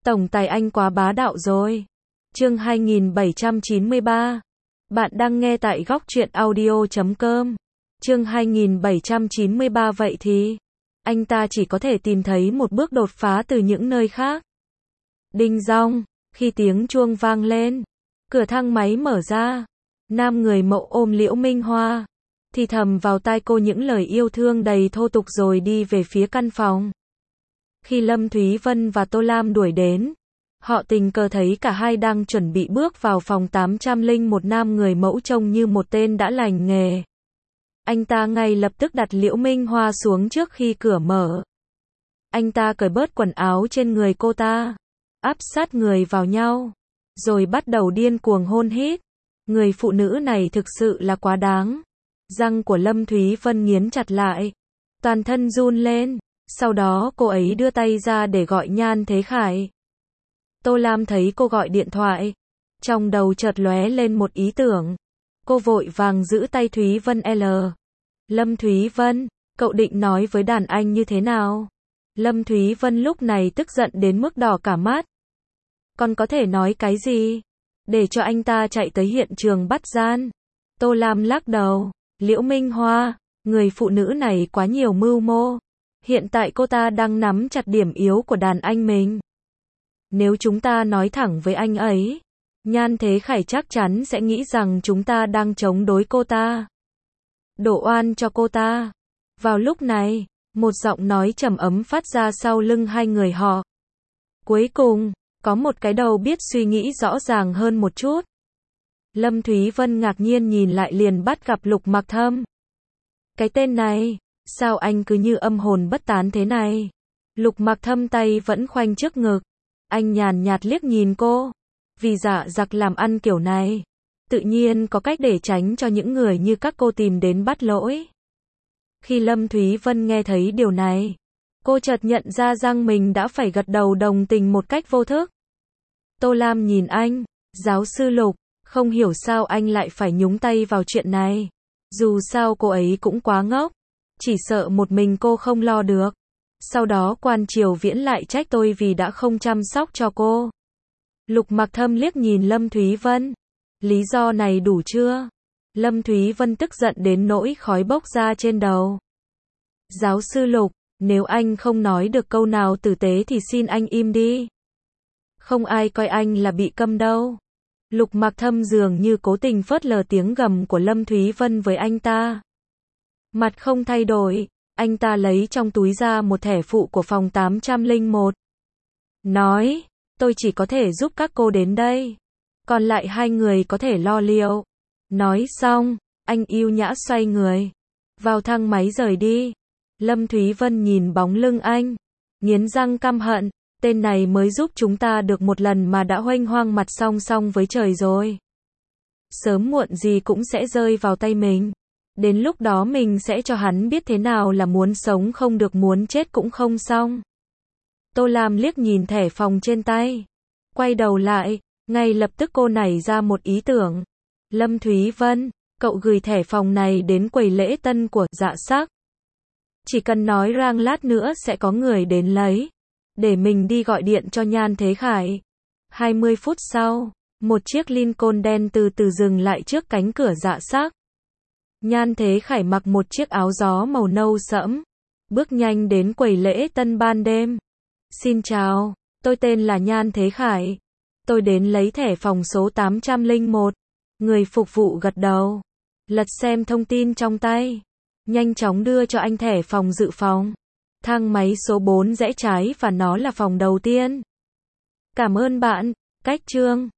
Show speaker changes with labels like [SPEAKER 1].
[SPEAKER 1] Tổng tài anh quá bá đạo rồi. Chương 2793. Bạn đang nghe tại góc truyện audio.com. Chương 2793. Vậy thì, anh ta chỉ có thể tìm thấy một bước đột phá từ những nơi khác. Đinh dong, khi tiếng chuông vang lên, cửa thang máy mở ra, nam người mẫu ôm Liễu Minh Hoa, thì thầm vào tai cô những lời yêu thương đầy thô tục rồi đi về phía căn phòng. Khi Lâm Thúy Vân và Tô Lam đuổi đến, họ tình cờ thấy cả hai đang chuẩn bị bước vào phòng 801. Nam người mẫu trông như một tên đã lành nghề. Anh ta ngay lập tức đặt Liễu Minh Hoa xuống trước khi cửa mở. Anh ta cởi bớt quần áo trên người cô ta, áp sát người vào nhau, rồi bắt đầu điên cuồng hôn hít. Người phụ nữ này thực sự là quá đáng. Răng của Lâm Thúy Vân nghiến chặt lại, toàn thân run lên. Sau đó cô ấy đưa tay ra để gọi Nhan Thế Khải. Tô Lam thấy cô gọi điện thoại, trong đầu chợt lóe lên một ý tưởng. Cô vội vàng giữ tay Thúy Vân L. Lâm Thúy Vân, cậu định nói với đàn anh như thế nào? Lâm Thúy Vân lúc này tức giận đến mức đỏ cả mắt. Còn có thể nói cái gì? Để cho anh ta chạy tới hiện trường bắt gian. Tô Lam lắc đầu. Liễu Minh Hoa, người phụ nữ này quá nhiều mưu mô. Hiện tại cô ta đang nắm chặt điểm yếu của đàn anh mình. Nếu chúng ta nói thẳng với anh ấy, Nhan Thế Khải chắc chắn sẽ nghĩ rằng chúng ta đang chống đối cô ta, đổ oan cho cô ta. Vào lúc này, một giọng nói trầm ấm phát ra sau lưng hai người họ. Cuối cùng, có một cái đầu biết suy nghĩ rõ ràng hơn một chút. Lâm Thúy Vân ngạc nhiên nhìn lại liền bắt gặp Lục Mặc Thâm. Cái tên này, sao anh cứ như âm hồn bất tán thế này? Lục Mặc Thâm tay vẫn khoanh trước ngực. Anh nhàn nhạt liếc nhìn cô. Vì dạ giặc làm ăn kiểu này, tự nhiên có cách để tránh cho những người như các cô tìm đến bắt lỗi. Khi Lâm Thúy Vân nghe thấy điều này, cô chợt nhận ra rằng mình đã phải gật đầu đồng tình một cách vô thức. Tô Lam nhìn anh, giáo sư Lục, không hiểu sao anh lại phải nhúng tay vào chuyện này. Dù sao cô ấy cũng quá ngốc, chỉ sợ một mình cô không lo được. Sau đó Quan Triều Viễn lại trách tôi vì đã không chăm sóc cho cô. Lục Mặc Thâm liếc nhìn Lâm Thúy Vân. Lý do này đủ chưa? Lâm Thúy Vân tức giận đến nỗi khói bốc ra trên đầu. Giáo sư Lục, nếu anh không nói được câu nào tử tế thì xin anh im đi. Không ai coi anh là bị câm đâu. Lục Mặc Thâm dường như cố tình phớt lờ tiếng gầm của Lâm Thúy Vân với anh ta. Mặt không thay đổi, anh ta lấy trong túi ra một thẻ phụ của phòng 801. Nói, tôi chỉ có thể giúp các cô đến đây. Còn lại hai người có thể lo liệu. Nói xong, anh yêu nhã xoay người, vào thang máy rời đi. Lâm Thúy Vân nhìn bóng lưng anh, nghiến răng căm hận. Tên này mới giúp chúng ta được một lần mà đã huênh hoang mặt song song với trời rồi. Sớm muộn gì cũng sẽ rơi vào tay mình. Đến lúc đó mình sẽ cho hắn biết thế nào là muốn sống không được, muốn chết cũng không xong. Tô Lam liếc nhìn thẻ phòng trên tay, quay đầu lại, ngay lập tức cô nảy ra một ý tưởng. Lâm Thúy Vân, cậu gửi thẻ phòng này đến quầy lễ tân của Dạ Sắc. Chỉ cần nói rằng lát nữa sẽ có người đến lấy. Để mình đi gọi điện cho Nhan Thế Khải. 20 phút sau, một chiếc Lincoln đen từ từ dừng lại trước cánh cửa Dạ Sắc. Nhan Thế Khải mặc một chiếc áo gió màu nâu sẫm, bước nhanh đến quầy lễ tân ban đêm. Xin chào, tôi tên là Nhan Thế Khải. Tôi đến lấy thẻ phòng số 801. Người phục vụ gật đầu, lật xem thông tin trong tay, nhanh chóng đưa cho anh thẻ phòng dự phòng. Thang máy số 4 rẽ trái và nó là phòng đầu tiên. Cảm ơn bạn, Cách Trương.